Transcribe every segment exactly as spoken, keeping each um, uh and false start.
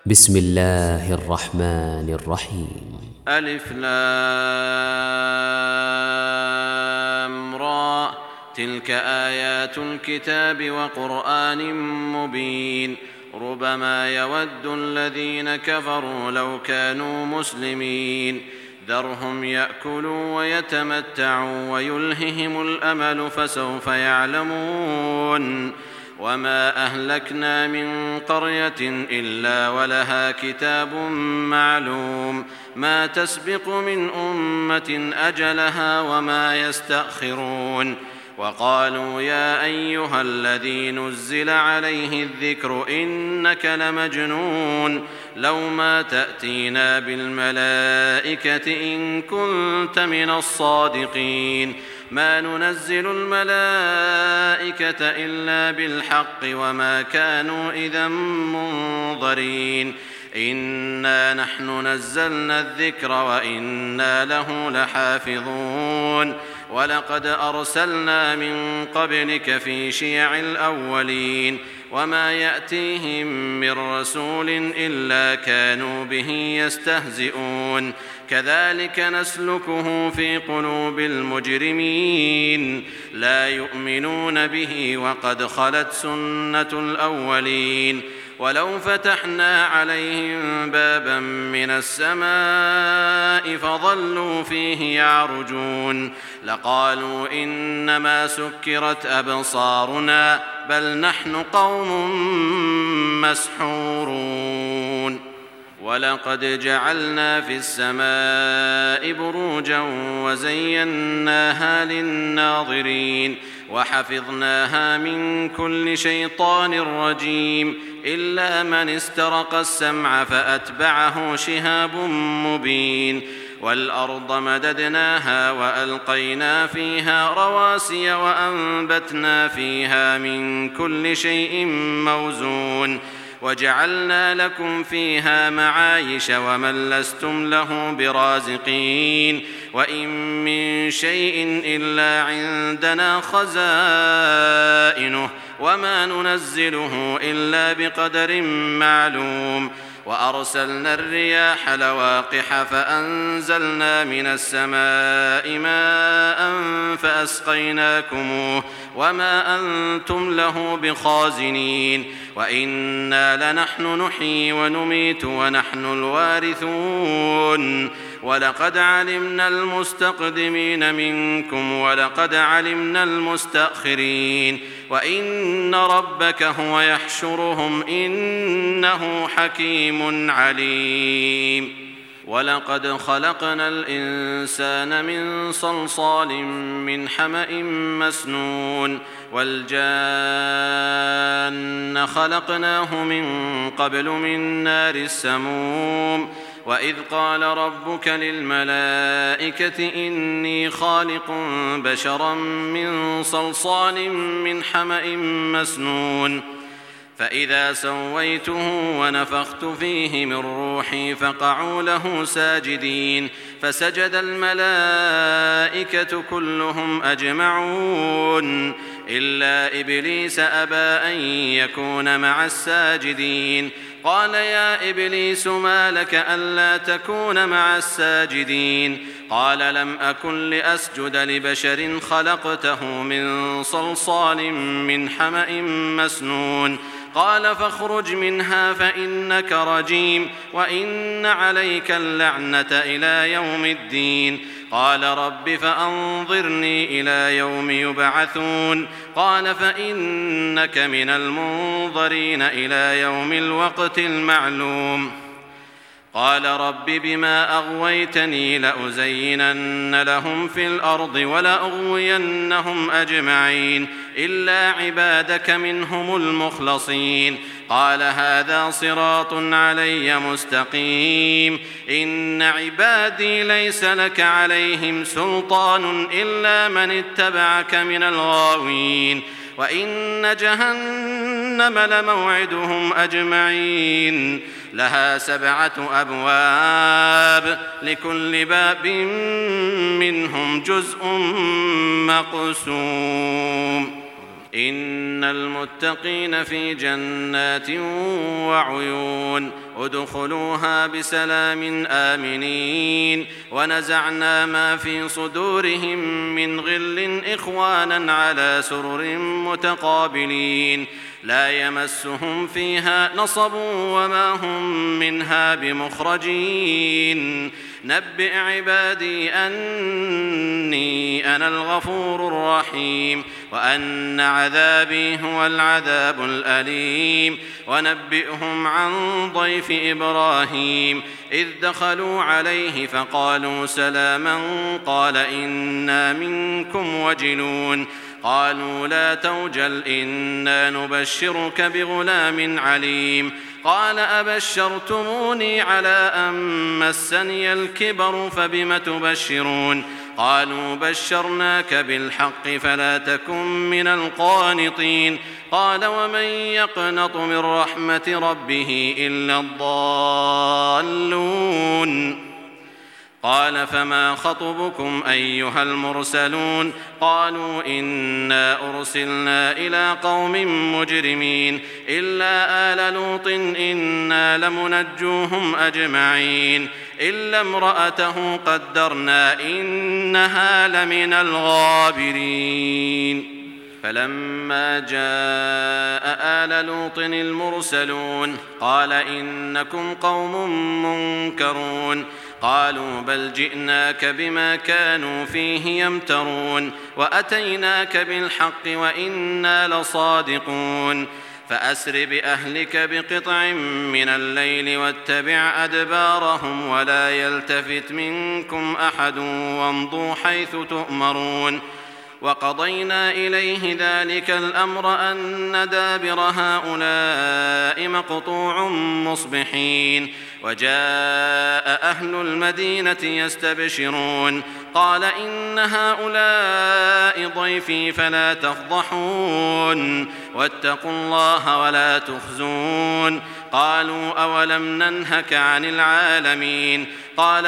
بسم الله الرحمن الرحيم. ألف لام را تلك آيات الكتاب وقرآن مبين ربما يود الذين كفروا لو كانوا مسلمين ذرهم يأكلوا ويتمتعوا ويلههم الأمل فسوف يعلمون وما أهلكنا من قرية إلا ولها كتاب معلوم ما تسبق من أمة أجلها وما يستأخرون وقالوا يا أيها الذي نزل عليه الذكر إنك لمجنون لو ما تأتينا بالملائكة إن كنت من الصادقين ما ننزل الملائكة إلا بالحق وما كانوا إذا منظرين إنا نحن نزلنا الذكر وإنا له لحافظون ولقد أرسلنا من قبلك في شيع الأولين وما يأتيهم من رسول إلا كانوا به يستهزئون كذلك نسلكه في قلوب المجرمين لا يؤمنون به وقد خلت سنة الأولين ولو فتحنا عليهم بابا من السماء فظلوا فيه يعرجون لقالوا إنما سكرت أبصارنا بل نحن قوم مسحورون ولقد جعلنا في السماء بروجا وزيناها للناظرين وحفظناها من كل شيطان رجيم إلا من استرق السمع فأتبعه شهاب مبين والأرض مددناها وألقينا فيها رواسي وأنبتنا فيها من كل شيء موزون وجعلنا لكم فيها معايش ومن لستم له برازقين وإن من شيء إلا عندنا خزائنه وما ننزله إلا بقدر معلوم وأرسلنا الرياح لواقح فأنزلنا من السماء ماء فأسقيناكموه وما أنتم له بخازنين وإنا لنحن نحيي ونميت ونحن الوارثون ولقد علمنا المستقدمين منكم ولقد علمنا المستأخرين وإن ربك هو يحشرهم إنه حكيم عليم ولقد خلقنا الإنسان من صلصال من حمأ مسنون والجان خلقناه من قبل من نار السموم وإذ قال ربك للملائكة إني خالق بشرا من صلصال من حمأ مسنون فإذا سويته ونفخت فيه من روحي فقعوا له ساجدين فسجد الملائكة كلهم أجمعون إلا إبليس أبى أن يكون مع الساجدين قال يا إبليس ما لك ألا تكون مع الساجدين قال لم أكن لأسجد لبشر خلقته من صلصال من حمأ مسنون قال فاخرج منها فإنك رجيم وإن عليك اللعنة إلى يوم الدين قال رب فأنظرني إلى يوم يبعثون قال فإنك من المنظرين إلى يوم الوقت المعلوم قال رب بما أغويتني لأزينن لهم في الأرض ولأغوينهم أجمعين إلا عبادك منهم المخلصين قال هذا صراط علي مستقيم إن عبادي ليس لك عليهم سلطان إلا من اتبعك من الغاوين وإن جهنم لموعدهم أجمعين لها سبعة أبواب لكل باب منهم جزء مقسوم إن المتقين في جنات وعيون ادخلوها بسلام آمنين ونزعنا ما في صدورهم من غل إخوانا على سرر متقابلين لا يمسهم فيها نصب وما هم منها بمخرجين نبئ عبادي أني أنا الغفور الرحيم وأن عذابي هو العذاب الأليم ونبئهم عن ضيف إبراهيم إذ دخلوا عليه فقالوا سلاما قال إنا منكم وجلون قالوا لا توجل إنا نبشرك بغلام عليم قال أبشرتموني على أن مسني الكبر فبم تبشرون قالوا بشرناك بالحق فلا تكن من القانطين قال ومن يقنط من رحمة ربه إلا الضالون قال فما خطبكم أيها المرسلون قالوا إنا أرسلنا إلى قوم مجرمين إلا آل لوط إنا لمنجوهم أجمعين إلا امرأته قدرنا إنها لمن الغابرين فلما جاء آل لوط المرسلون قال إنكم قوم منكرون قالوا بل جئناك بما كانوا فيه يمترون وأتيناك بالحق وإنا لصادقون فأسر بأهلك بقطع من الليل واتبع أدبارهم ولا يلتفت منكم أحد وامضوا حيث تؤمرون وقضينا إليه ذلك الأمر أن دابر هؤلاء مقطوع مصبحين وجاء أهل المدينة يستبشرون قال إن هؤلاء ضيفي فلا تفضحون واتقوا الله ولا تخزون قالوا أولم ننهك عن العالمين قال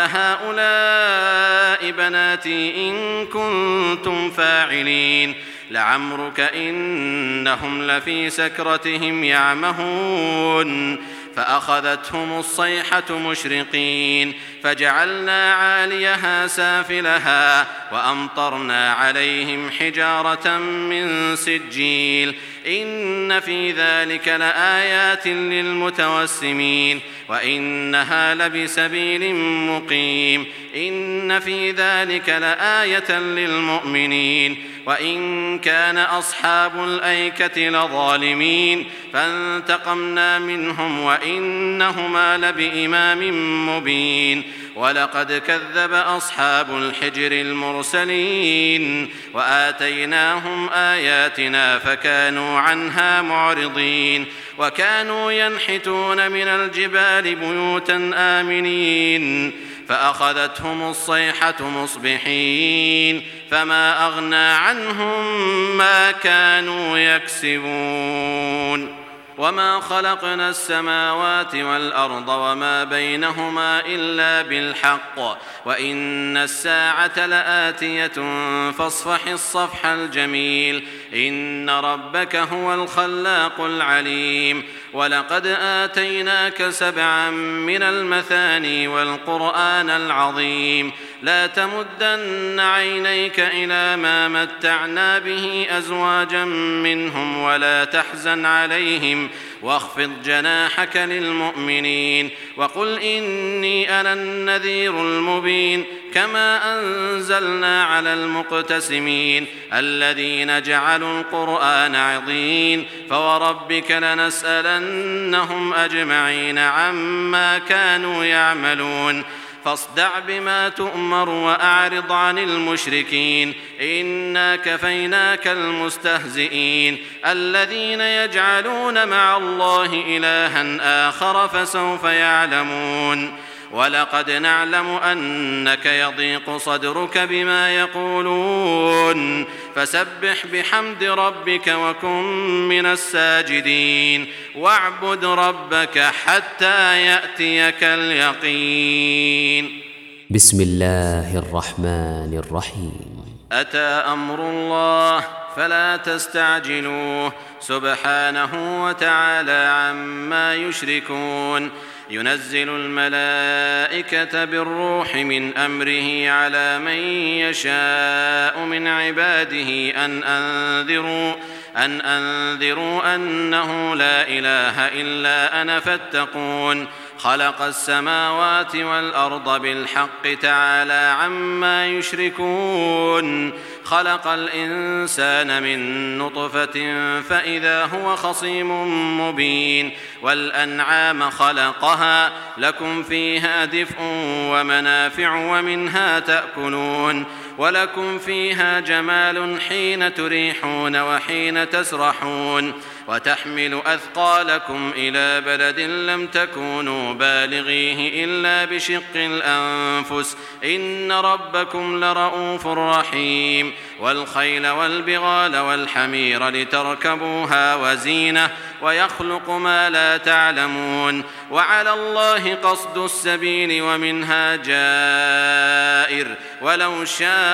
هؤلاء بناتي إن كنتم فاعلين لعمرك إنهم لفي سكرتهم يعمهون فأخذتهم الصيحة مشرقين فجعلنا عاليها سافلها وأمطرنا عليهم حجارة من سجيل إن في ذلك لآيات للمتوسمين وإنها لبسبيل مقيم إن في ذلك لآية للمؤمنين وإن كان أصحاب الأيكة لظالمين فانتقمنا منهم وإنهما لبإمام مبين ولقد كذب أصحاب الحجر المرسلين وآتيناهم آياتنا فكانوا عنها معرضين وكانوا ينحتون من الجبال بيوتا آمنين فأخذتهم الصيحة مصبحين فما أغنى عنهم ما كانوا يكسبون وما خلقنا السماوات والأرض وما بينهما إلا بالحق وإن الساعة لآتية فاصفح الصفح الجميل إن ربك هو الخلاق العليم ولقد آتيناك سبعا من المثاني والقرآن العظيم لا تمدن عينيك إلى ما متعنا به أزواجا منهم ولا تحزن عليهم واخفض جناحك للمؤمنين وقل إني أنا النذير المبين كما أنزلنا على المقتسمين الذين جعلوا القرآن عضين فوربك لنسألنهم أجمعين عما كانوا يعملون فاصدع بما تؤمر وأعرض عن المشركين إنا كفيناك المستهزئين الذين يجعلون مع الله إلها آخر فسوف يعلمون ولقد نعلم أنك يضيق صدرك بما يقولون فسبح بحمد ربك وكن من الساجدين واعبد ربك حتى يأتيك اليقين. بسم الله الرحمن الرحيم. أتى أمر الله فلا تستعجلوه سبحانه وتعالى عما يشركون. ينزل الملائكة بالروح من أمره على من يشاء من عباده أن أنذروا أن أنذروا أنه لا إله إلا أنا فاتقون. خلق السماوات والأرض بالحق تعالى عما يشركون. خلق الإنسان من نطفة فإذا هو خصيم مبين. والأنعام خلقها لكم فيها دفء ومنافع ومنها تأكلون ولكم فيها جمال حين تريحون وحين تسرحون وتحمل أثقالكم إلى بلد لم تكونوا بالغيه إلا بشق الأنفس إن ربكم لرؤوف رحيم. والخيل والبغال والحمير لتركبوها وزينة ويخلق ما لا تعلمون وعلى الله قصد السبيل ومنها جائر ولو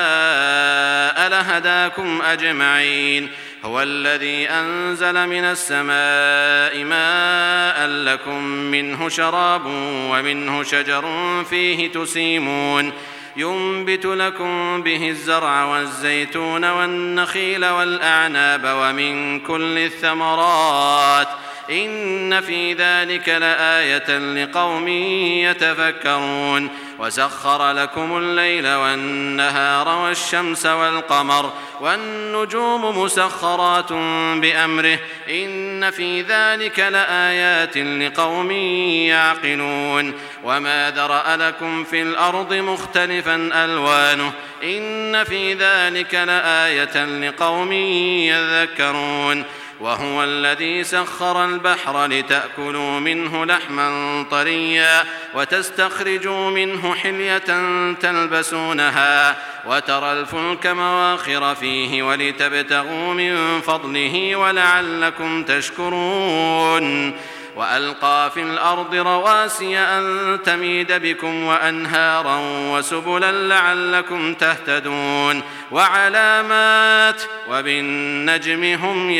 شاء لهداكم أجمعين. هو الذي أنزل من السماء ماء لكم منه شراب ومنه شجر فيه تسيمون ينبت لكم به الزرع والزيتون والنخيل والأعناب ومن كل الثمرات إن في ذلك لآية لقوم يتفكرون. وسخر لكم الليل والنهار والشمس والقمر والنجوم مسخرات بأمره إن في ذلك لآيات لقوم يعقلون. وما ذرأ لكم في الأرض مختلفا ألوانه إن في ذلك لآية لقوم يذكرون. وهو الذي سخر البحر لتأكلوا منه لحما طريا وتستخرجوا منه حلية تلبسونها وترى الفلك مواخر فيه ولتبتغوا من فضله ولعلكم تشكرون. وألقى في الأرض رواسي أن تميد بكم وأنهارا وسبلا لعلكم تهتدون وعلامات وبالنجم هم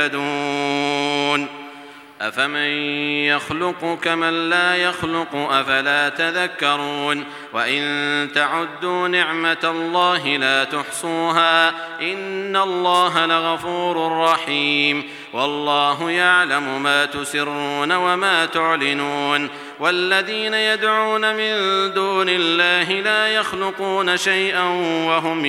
يهتدون. أفمن يخلق كمن لا يخلق أفلا تذكرون. وإن تعدوا نعمة الله لا تحصوها إن الله لغفور رحيم. والله يعلم ما تسرون وما تعلنون. والذين يدعون من دون الله لا يخلقون شيئا وهم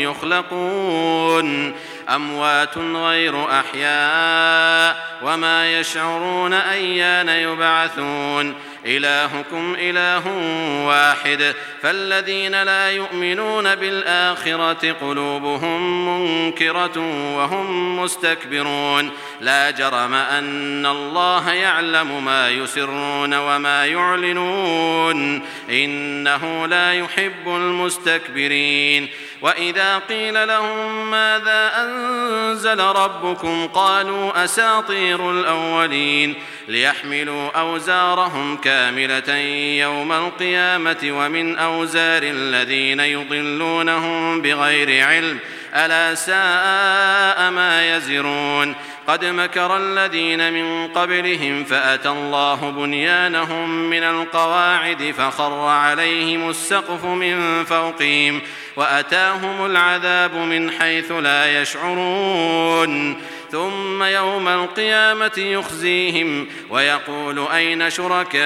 يخلقون أموات غير أحياء وما يشعرون أيان يبعثون. إلهكم إله واحد فالذين لا يؤمنون بالآخرة قلوبهم منكرة وهم مستكبرون. لا جرم أن الله يعلم ما يسرون وما يعلنون إنه لا يحب المستكبرين. وإذا قيل لهم ماذا أنزل ربكم قالوا أساطير الأولين ليحملوا أوزارهم كاملة يوم القيامة ومن أوزار الذين يضلونهم بغير علم ألا ساء ما يزرون. قد مكر الذين من قبلهم فأتى الله بنيانهم من القواعد فخر عليهم السقف من فوقهم وأتاهم العذاب من حيث لا يشعرون. ثم يوم القيامة يخزيهم ويقول أين شركائي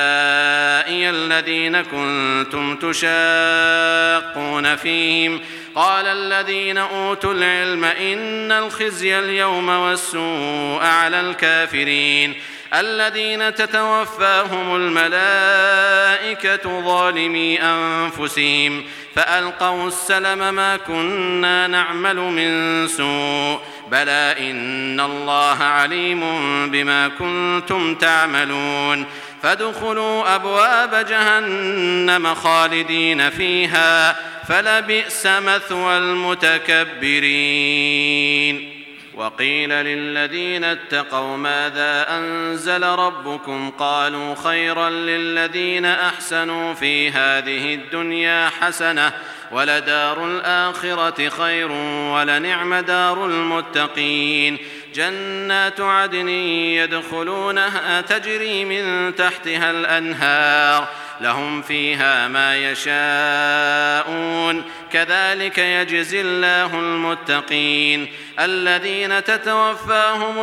الذين كنتم تشاقون فيهم قال الذين أوتوا العلم إن الخزي اليوم والسوء على الكافرين الذين تتوفاهم الملائكة ظالمي أنفسهم فألقوا السلم ما كنا نعمل من سوء بلى إن الله عليم بما كنتم تعملون. فادخلوا أبواب جهنم خالدين فيها فلبئس مثوى المتكبرين. وقيل للذين اتقوا ماذا أنزل ربكم قالوا خيرا للذين أحسنوا في هذه الدنيا حسنة ولدار الآخرة خير ولنعم دار المتقين جنات عدن يدخلونها تجري من تحتها الأنهار لهم فيها ما يشاءون كذلك يجزي الله المتقين الذين تتوفاهم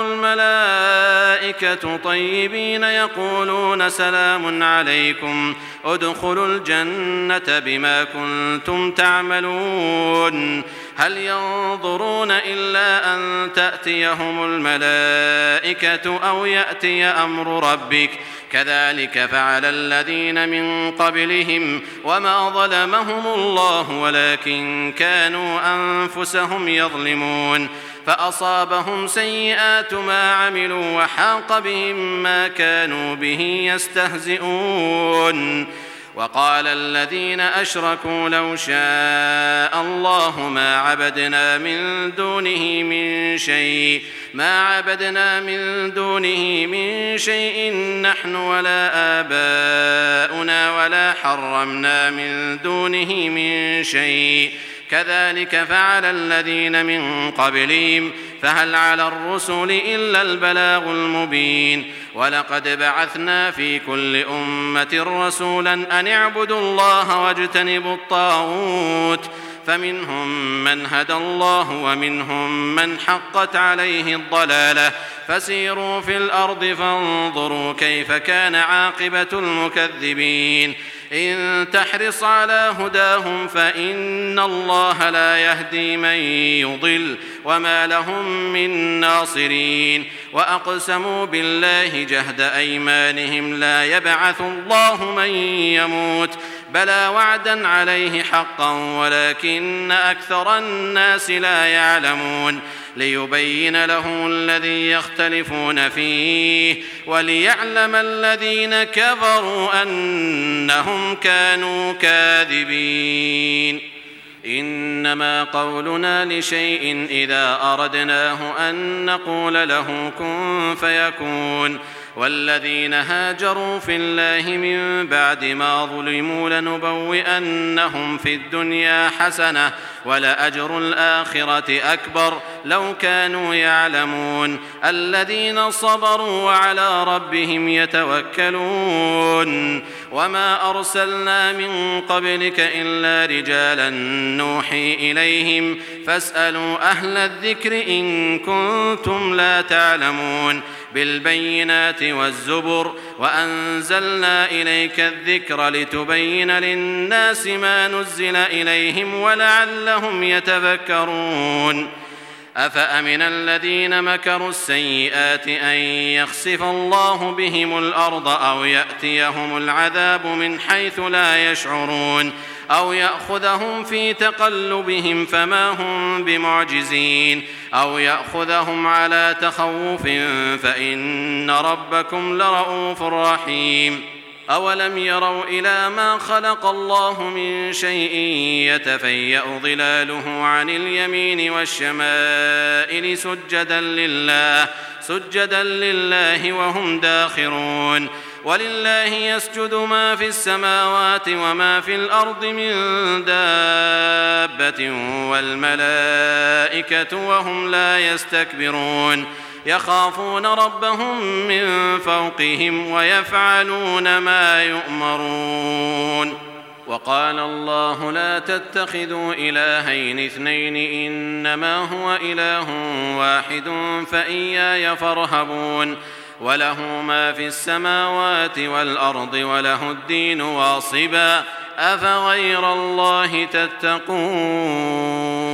الملائكة طيبين يقولون سلام عليكم ادخلوا الجنة بما كنتم تعملون هل ينظرون إلا أن تأتيهم الملائكة أو يأتي أمر ربك كذلك فعل الذين من قبلهم وما ظلمهم الله ولكن كانوا أنفسهم يظلمون فأصابهم سيئات ما عملوا وحاق بهم ما كانوا به يستهزئون وقال الذين أشركوا لو شاء الله ما عبدنا من دونه من شيء ما عبدنا من دونه من شيء نحن ولا آباؤنا ولا حرمنا من دونه من شيء كذلك فعل الذين من قبلهم فهل على الرسل إلا البلاغ المبين ولقد بعثنا في كل أمة رسولا أن اعبدوا الله واجتنبوا الطاغوت فمنهم من هدى الله ومنهم من حقت عليه الضلالة فسيروا في الأرض فانظروا كيف كان عاقبة المكذبين إن تحرص على هداهم فإن الله لا يهدي من يضل وما لهم من ناصرين وأقسموا بالله جهد أيمانهم لا يبعث الله من يموت بلى وعدا عليه حقا ولكن أكثر الناس لا يعلمون ليبين لهم الذي يختلفون فيه وليعلم الذين كفروا أنهم كانوا كاذبين إنما قولنا لشيء إذا أردناه أن نقول له كن فيكون والذين هاجروا في الله من بعد ما ظلموا لنبوئنهم في الدنيا حسنة ولأجر الآخرة أكبر لو كانوا يعلمون الذين صبروا وعلى ربهم يتوكلون وما أرسلنا من قبلك إلا رجالا نوحي إليهم فاسألوا أهل الذكر إن كنتم لا تعلمون بالبينات والزبر وأنزلنا إليك الذكر لتبين للناس ما نزل إليهم ولعلهم يتفكرون أفأمن الذين مكروا السيئات أن يخسف الله بهم الأرض أو يأتيهم العذاب من حيث لا يشعرون أو يأخذهم في تقلبهم فما هم بمعجزين أو يأخذهم على تخوف فإن ربكم لرؤوف رحيم أولم يروا إلى ما خلق الله من شيء يتفيأ ظلاله عن اليمين والشمائل سجدا لله سجدا لله وهم داخرون ولله يسجد ما في السماوات وما في الأرض من دابة والملائكة وهم لا يستكبرون يخافون ربهم من فوقهم ويفعلون ما يؤمرون وقال الله لا تتخذوا إلهين اثنين إنما هو إله واحد فإياي فارهبون وله ما في السماوات والأرض وله الدين واصبا أفغير الله تتقون